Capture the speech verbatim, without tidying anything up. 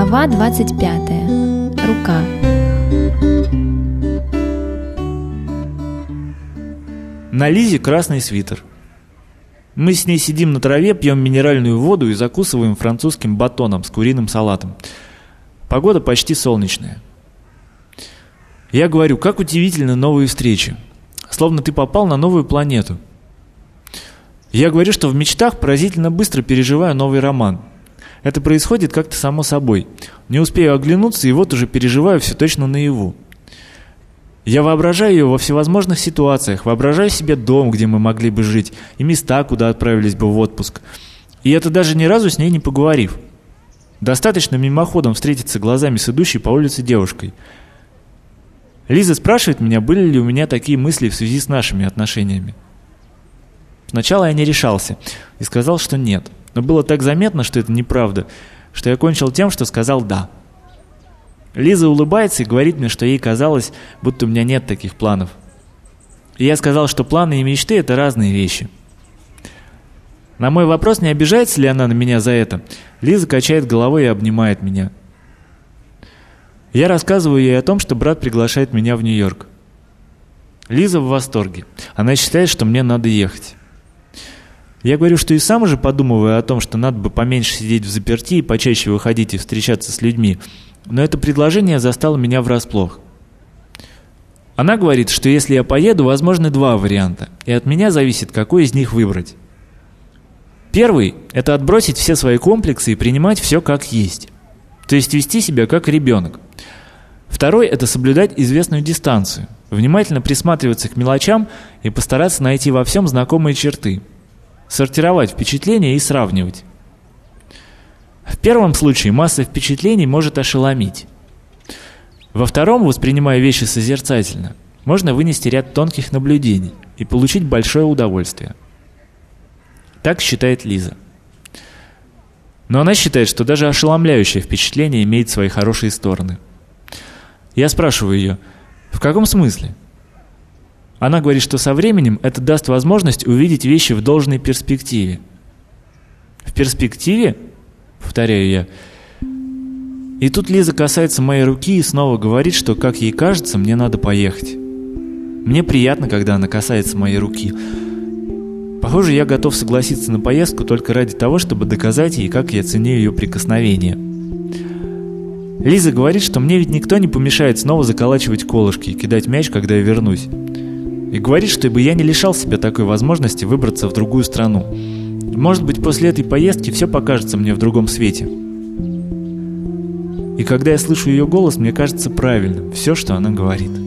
Глава двадцать пятая. Рука. На Лизе красный свитер. Мы с ней сидим на траве, пьем минеральную воду и закусываем французским батоном с куриным салатом. Погода почти солнечная. Я говорю, как удивительны новые встречи. Словно ты попал на новую планету. Я говорю, что в мечтах поразительно быстро переживаю новый роман. Это происходит как-то само собой. Не успею оглянуться, и вот уже переживаю все точно наяву. Я воображаю ее во всевозможных ситуациях, воображаю себе дом, где мы могли бы жить, и места, куда отправились бы в отпуск. И это даже ни разу с ней не поговорив. Достаточно мимоходом встретиться глазами с идущей по улице девушкой. Лиза спрашивает меня, были ли у меня такие мысли в связи с нашими отношениями. Сначала я не решался и сказал, что нет. Но было так заметно, что это неправда, что я кончил тем, что сказал «да». Лиза улыбается и говорит мне, что ей казалось, будто у меня нет таких планов. И я сказал, что планы и мечты – это разные вещи. На мой вопрос, не обижается ли она на меня за это, Лиза качает головой и обнимает меня. Я рассказываю ей о том, что брат приглашает меня в Нью-Йорк. Лиза в восторге. Она считает, что мне надо ехать. Я говорю, что и сам уже подумываю о том, что надо бы поменьше сидеть в заперти и почаще выходить и встречаться с людьми, но это предложение застало меня врасплох. Она говорит, что если я поеду, возможны два варианта, и от меня зависит, какой из них выбрать. Первый – это отбросить все свои комплексы и принимать все как есть, то есть вести себя как ребенок. Второй – это соблюдать известную дистанцию, внимательно присматриваться к мелочам и постараться найти во всем знакомые черты, сортировать впечатления и сравнивать. В первом случае масса впечатлений может ошеломить. Во втором, воспринимая вещи созерцательно, можно вынести ряд тонких наблюдений и получить большое удовольствие. Так считает Лиза. Но она считает, что даже ошеломляющее впечатление имеет свои хорошие стороны. Я спрашиваю ее, в каком смысле? Она говорит, что со временем это даст возможность увидеть вещи в должной перспективе. В перспективе? Повторяю я. И тут Лиза касается моей руки и снова говорит, что, как ей кажется, мне надо поехать. Мне приятно, когда она касается моей руки. Похоже, я готов согласиться на поездку только ради того, чтобы доказать ей, как я ценю ее прикосновение. Лиза говорит, что мне ведь никто не помешает снова заколачивать колышки и кидать мяч, когда я вернусь. И говорит, чтобы я не лишал себя такой возможности выбраться в другую страну. Может быть, после этой поездки все покажется мне в другом свете. И когда я слышу ее голос, мне кажется правильным все, что она говорит.